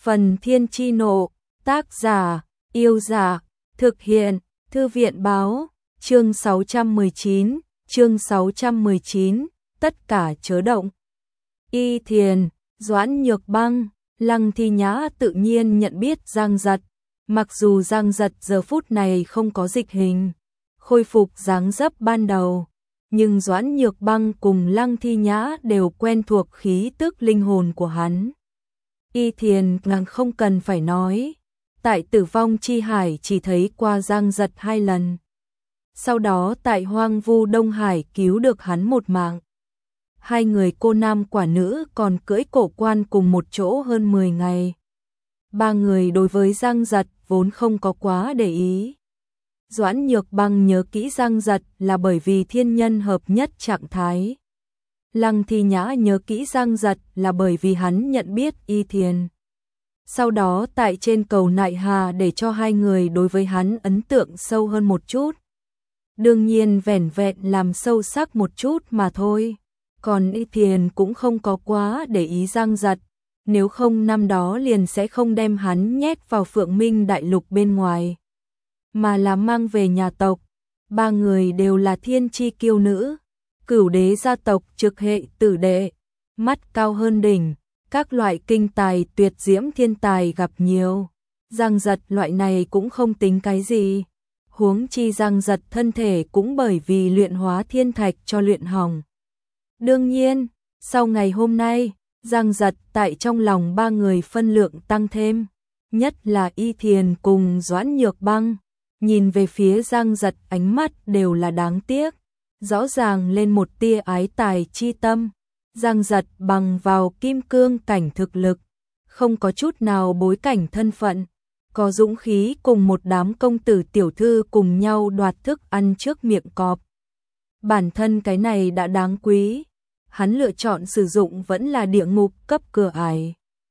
Phần Thiên Chi Nộ, tác giả, Yêu Dạ, thực hiện, Thư viện Báo, chương 619, tất cả chớ động. Y Thiền, Doãn Nhược Băng, Lăng Thi Nhã tự nhiên nhận biết Giang Giật, mặc dù Giang Giật giờ phút này không có dịch hình, khôi phục dáng dấp ban đầu, nhưng Doãn Nhược Băng cùng Lăng Thi Nhã đều quen thuộc khí tức linh hồn của hắn. Y Thiền càng không cần phải nói, tại Tử Vong Chi Hải chỉ thấy qua Giang Giật 2 lần. Sau đó tại Hoang Vu Đông Hải cứu được hắn một mạng. Hai người cô nam quả nữ còn cưỡi cổ quan cùng một chỗ hơn 10 ngày. Ba người đối với Giang Giật vốn không có quá để ý. Doãn Nhược Băng nhớ kỹ Giang Giật là bởi vì thiên nhân hợp nhất trạng thái. Lăng Thi Nhã nhớ kỹ Giang Giật là bởi vì hắn nhận biết Y Thiền. Sau đó tại trên cầu Nại Hà để cho hai người đối với hắn ấn tượng sâu hơn một chút. Đương nhiên vẻn vẹn làm sâu sắc một chút mà thôi. Còn Y Thiền cũng không có quá để ý Giang Giật, nếu không năm đó liền sẽ không đem hắn nhét vào Phượng Minh Đại Lục bên ngoài, mà là mang về nhà tộc. Ba người đều là thiên chi kiêu nữ, Cửu đế gia tộc trực hệ tử đệ, mắt cao hơn đỉnh, các loại kinh tài tuyệt diễm thiên tài gặp nhiều. Giang Giật loại này cũng không tính cái gì, huống chi Giang Giật thân thể cũng bởi vì luyện hóa thiên thạch cho luyện hỏng. Đương nhiên, sau ngày hôm nay, Giang Giật tại trong lòng ba người phân lượng tăng thêm, nhất là Y Thiền cùng Doãn Nhược Băng, nhìn về phía Giang Giật ánh mắt đều là đáng tiếc, rõ ràng lên một tia ái tài chi tâm. Giang Giật bằng vào kim cương cảnh thực lực, không có chút nào bối cảnh thân phận, có dũng khí cùng một đám công tử tiểu thư cùng nhau đoạt thức ăn trước miệng cọp. Bản thân cái này đã đáng quý, hắn lựa chọn sử dụng vẫn là địa ngục cấp cửa ải.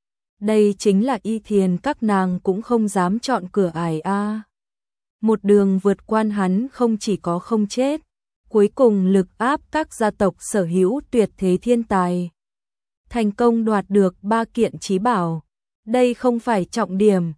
Đây chính là Y Thiền các nàng cũng không dám chọn cửa ải a. Một đường vượt qua hắn không chỉ có không chết, cuối cùng lực áp các gia tộc sở hữu tuyệt thế thiên tài. Thành công đoạt được 3 kiện chí bảo. Đây không phải trọng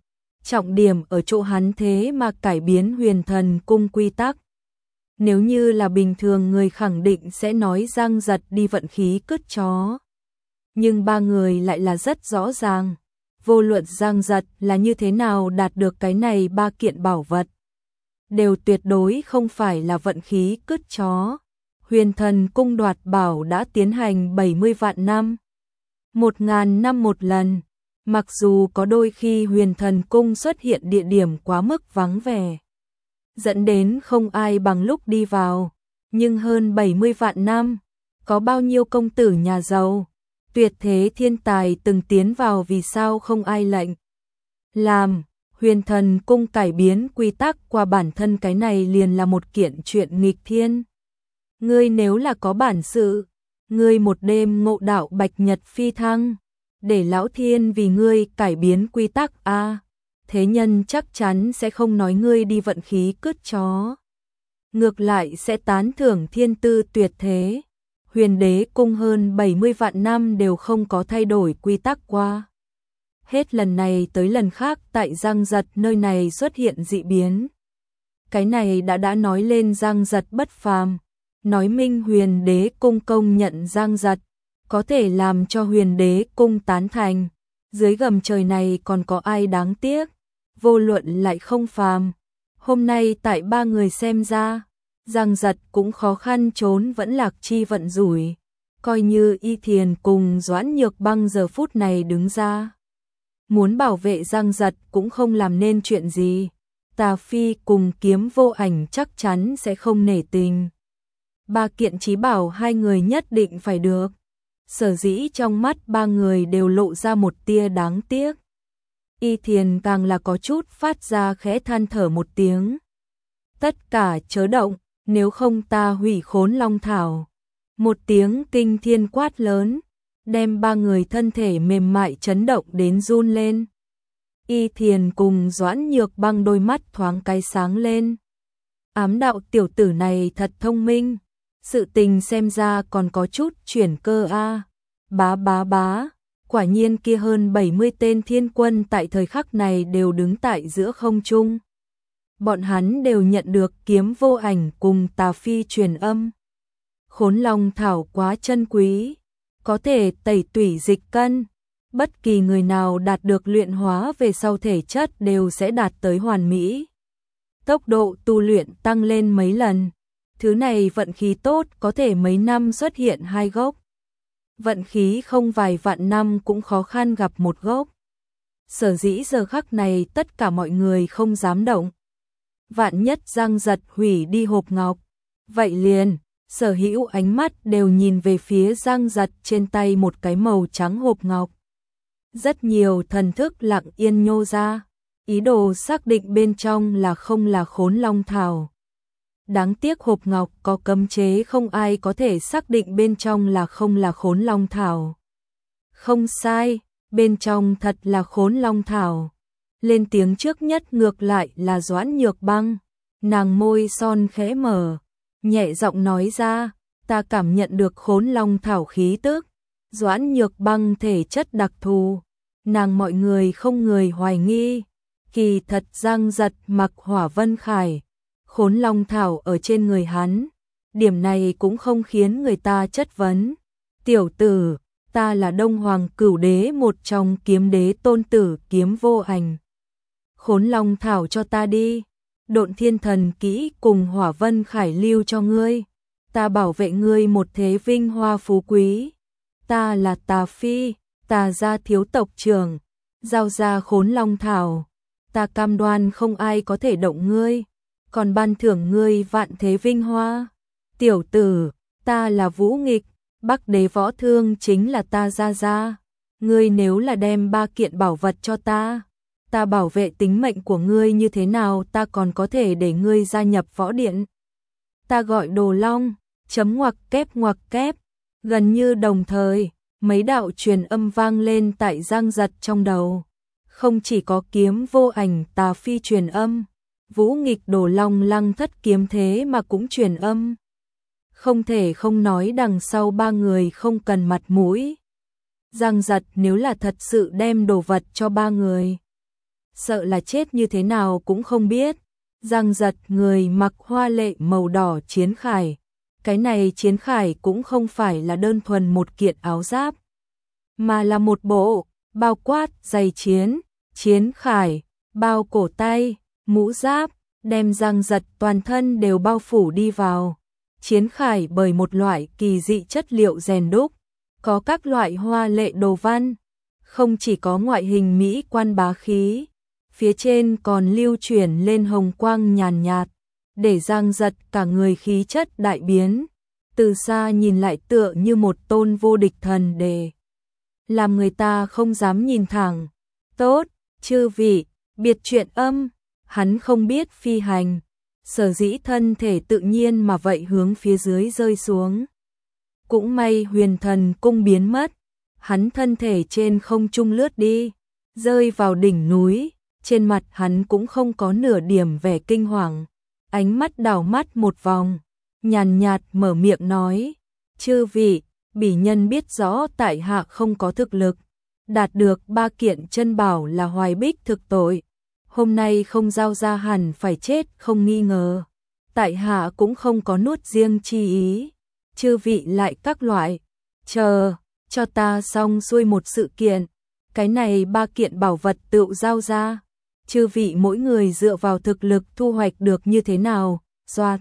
điểm ở chỗ hắn thế mà cải biến Huyền Thần Cung quy tắc. Nếu như là bình thường người khẳng định sẽ nói Giang Giật đi vận khí cứt chó. Nhưng ba người lại là rất rõ ràng, vô luận Giang Giật là như thế nào đạt được cái này 3 kiện bảo vật, đều tuyệt đối không phải là vận khí cứt chó. Huyền Thần Cung đoạt bảo đã tiến hành 70 vạn năm, 1000 năm một lần. Mặc dù có đôi khi Huyền Thần Cung xuất hiện địa điểm quá mức vắng vẻ, dẫn đến không ai bằng lúc đi vào, nhưng hơn 70 vạn năm, có bao nhiêu công tử nhà giàu, tuyệt thế thiên tài từng tiến vào vì sao không ai lệnh làm. Huyền Thần Cung cải biến quy tắc qua bản thân cái này liền là một kiện chuyện nghịch thiên. Ngươi nếu là có bản sự, ngươi một đêm ngộ đạo bạch nhật phi thăng, để lão thiên vì ngươi cải biến quy tắc a, thế nhân chắc chắn sẽ không nói ngươi đi vận khí cứt chó, ngược lại sẽ tán thưởng thiên tư tuyệt thế. Huyền Đế Cung hơn 70 vạn năm đều không có thay đổi quy tắc qua. Hết lần này tới lần khác tại Giang Giật nơi này xuất hiện dị biến. Cái này đã nói lên Giang Giật bất phàm, nói minh Huyền Đế Cung công nhận Giang Giật, có thể làm cho Huyền Đế Cung tán thành. Dưới gầm trời này còn có ai đáng tiếc, vô luận lại không phàm. Hôm nay tại ba người xem ra, Giang Giật cũng khó khăn trốn vẫn lạc chi vận rủi, coi như Y Thiền cùng Doãn Nhược Băng giờ phút này đứng ra muốn bảo vệ Giang Giật cũng không làm nên chuyện gì. Tà Phi cùng Kiếm Vô Ảnh chắc chắn sẽ không nể tình. 3 kiện chí bảo hai người nhất định phải được. Sở dĩ trong mắt ba người đều lộ ra một tia đáng tiếc. Y Thiền càng là có chút phát ra khẽ than thở một tiếng. Tất cả chớ động, nếu không ta hủy Khốn Long Thảo. Một tiếng kinh thiên quát lớn, đem ba người thân thể mềm mại chấn động đến run lên. Y Thiền cùng Doãn Nhược Băng đôi mắt thoáng cái sáng lên. Ám đạo tiểu tử này thật thông minh, sự tình xem ra còn có chút chuyển cơ a. Bá, Quả nhiên kia hơn 70 tên thiên quân tại thời khắc này đều đứng tại giữa không trung. Bọn hắn đều nhận được kiếm vô ảnh cùng Tà Phi truyền âm. Khốn Long thảo quá chân quý, có thể tẩy tủy dịch cân. Bất kỳ người nào đạt được luyện hóa về sau thể chất đều sẽ đạt tới hoàn mỹ. Tốc độ tu luyện tăng lên mấy lần. Thứ này vận khí tốt có thể mấy năm xuất hiện 2 gốc. Vận khí không vài vạn năm cũng khó khăn gặp một gốc. Sở dĩ giờ khắc này tất cả mọi người không dám động. Vạn nhất Giang Giật hủy đi hộp ngọc. Vậy liền, sở hữu ánh mắt đều nhìn về phía Giang Giật trên tay một cái màu trắng hộp ngọc. Rất nhiều thần thức lặng yên nhô ra, ý đồ xác định bên trong là không là Khốn Long thảo. Đáng tiếc hộp ngọc có cấm chế, không ai có thể xác định bên trong là không là Khốn Long thảo. Không sai, bên trong thật là Khốn Long thảo. Lên tiếng trước nhất ngược lại là Doãn Nhược Băng, nàng môi son khẽ mở, nhẹ giọng nói ra, ta cảm nhận được Khốn Long thảo khí tức. Doãn Nhược Băng thể chất đặc thù, nàng mọi người không người hoài nghi, kỳ thật Giang Giật mặc Hỏa Vân Khải, Khốn Long thảo ở trên người hắn, điểm này cũng không khiến người ta chất vấn. Tiểu tử, ta là Đông Hoàng Cửu Đế, một trong kiếm đế tôn tử Kiếm Vô Ảnh. Khốn Long thảo cho ta đi, Độn Thiên Thần kỹ cùng Hỏa Vân Khải lưu cho ngươi, ta bảo vệ ngươi một thế vinh hoa phú quý. Ta là Tà Phi, Tà gia thiếu tộc trưởng, giao ra Khốn Long thảo, ta cam đoan không ai có thể động ngươi, còn ban thưởng ngươi vạn thế vinh hoa. Tiểu tử, ta là Vũ Nghịch, Bắc Đế Võ Thương chính là ta gia. Ngươi nếu là đem 3 kiện bảo vật cho ta bảo vệ tính mệnh của ngươi như thế nào, ta còn có thể để ngươi gia nhập võ điện. Ta gọi Đồ Long, chấm ngoặc kép. Gần như đồng thời, mấy đạo truyền âm vang lên tại Giang Giật trong đầu. Không chỉ có Kiếm Vô Ảnh, Tà Phi truyền âm, Vũ Nghịch, Đồ Long, Lăng Thất kiếm thế mà cũng truyền âm. Không thể không nói đằng sau 3 người không cần mặt mũi. Giang Giật nếu là thật sự đem đồ vật cho 3 người, sợ là chết như thế nào cũng không biết. Giang Giật người mặc hoa lệ màu đỏ chiến khải. Cái này chiến khải cũng không phải là đơn thuần một kiện áo giáp, mà là một bộ, bao quát, giày chiến khải, bao cổ tay, mũ giáp, đem Giang Giật toàn thân đều bao phủ đi vào. Chiến khải bởi một loại kỳ dị chất liệu rèn đúc, có các loại hoa lệ đồ văn, không chỉ có ngoại hình mỹ quan bá khí, phía trên còn lưu chuyển lên hồng quang nhàn nhạt, để Giang Giật cả người khí chất đại biến, từ xa nhìn lại tựa như một tôn vô địch thần đề, làm người ta không dám nhìn thẳng. Tốt, chư vị, biệt truyện âm, hắn không biết phi hành, sở dĩ thân thể tự nhiên mà vậy hướng phía dưới rơi xuống. Cũng may Huyền Thần cung biến mất, hắn thân thể trên không trung lướt đi, rơi vào đỉnh núi, trên mặt hắn cũng không có nửa điểm vẻ kinh hoàng, ánh mắt đảo mắt một vòng, nhàn nhạt mở miệng nói, chư vị, bỉ nhân biết rõ tại hạ không có thực lực, đạt được 3 kiện chân bảo là Hoài Bích thực tội, hôm nay không giao ra hẳn phải chết không nghi ngờ, tại hạ cũng không có nuốt riêng chi ý, chư vị lại các loại, chờ, cho ta xong xuôi một sự kiện, cái này 3 kiện bảo vật tự giao ra, chư vị mỗi người dựa vào thực lực thu hoạch được như thế nào, doạt.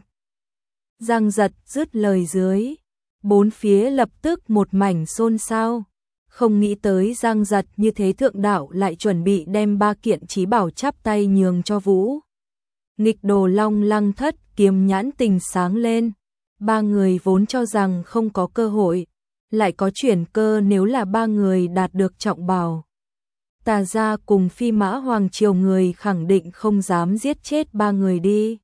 Giang Giật dứt lời dưới, 4 phía lập tức một mảnh xôn xao, không nghĩ tới Giang Giật như thế thượng đạo lại chuẩn bị đem 3 kiện chí bảo chắp tay nhường cho Vũ Nghịch, Đồ Long, Lăng Thất kiếm nhãn tình sáng lên, 3 người vốn cho rằng không có cơ hội, lại có chuyển cơ nếu là 3 người đạt được trọng bảo. Tà gia cùng Phi Mã Hoàng triều người khẳng định không dám giết chết 3 người đi.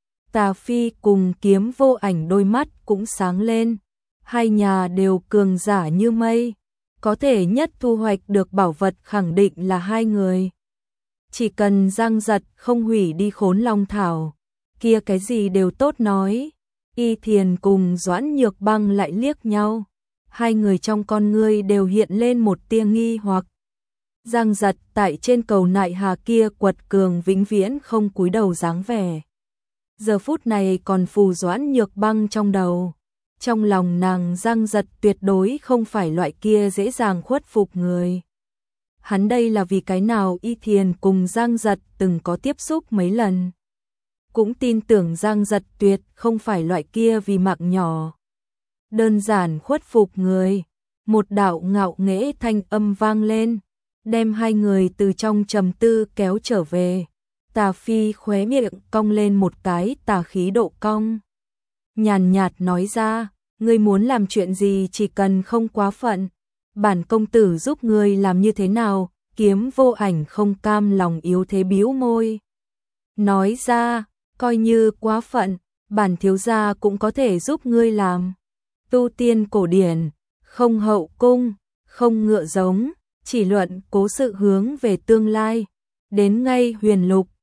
Tà Phi cùng Kiếm Vô Ảnh đôi mắt cũng sáng lên, hai nhà đều cường giả như mây, có thể nhất thu hoạch được bảo vật khẳng định là 2 người. Chỉ cần Giang Giật không hủy đi Khốn Long thảo, kia cái gì đều tốt nói. Y Thiền cùng Doãn Nhược Băng lại liếc nhau, hai người trong con ngươi đều hiện lên một tia nghi hoặc. Giang Giật tại trên cầu nại hà kia quật cường vĩnh viễn không cúi đầu dáng vẻ. Giờ phút này còn phù Doãn Nhược Băng trong đầu. Trong lòng nàng Giang Giật tuyệt đối không phải loại kia dễ dàng khuất phục người. Hắn đây là vì cái nào Y Thiền cùng Giang Giật từng có tiếp xúc mấy lần. Cũng tin tưởng Giang Giật tuyệt không phải loại kia vì mạng nhỏ. Đơn giản khuất phục người. Một đạo ngạo nghễ thanh âm vang lên, đem hai người từ trong trầm tư kéo trở về. Tà Phi khóe miệng cong lên một cái tà khí độ cong. Nhàn nhạt nói ra, ngươi muốn làm chuyện gì chỉ cần không quá phận. Bản công tử giúp ngươi làm như thế nào? Kiếm Vô Ảnh không cam lòng yếu thế bĩu môi. Nói ra, coi như quá phận, bản thiếu gia cũng có thể giúp ngươi làm. Tu tiên cổ điển, không hậu cung, không ngựa giống, chỉ luận cố sự hướng về tương lai. Đến ngay huyền lục,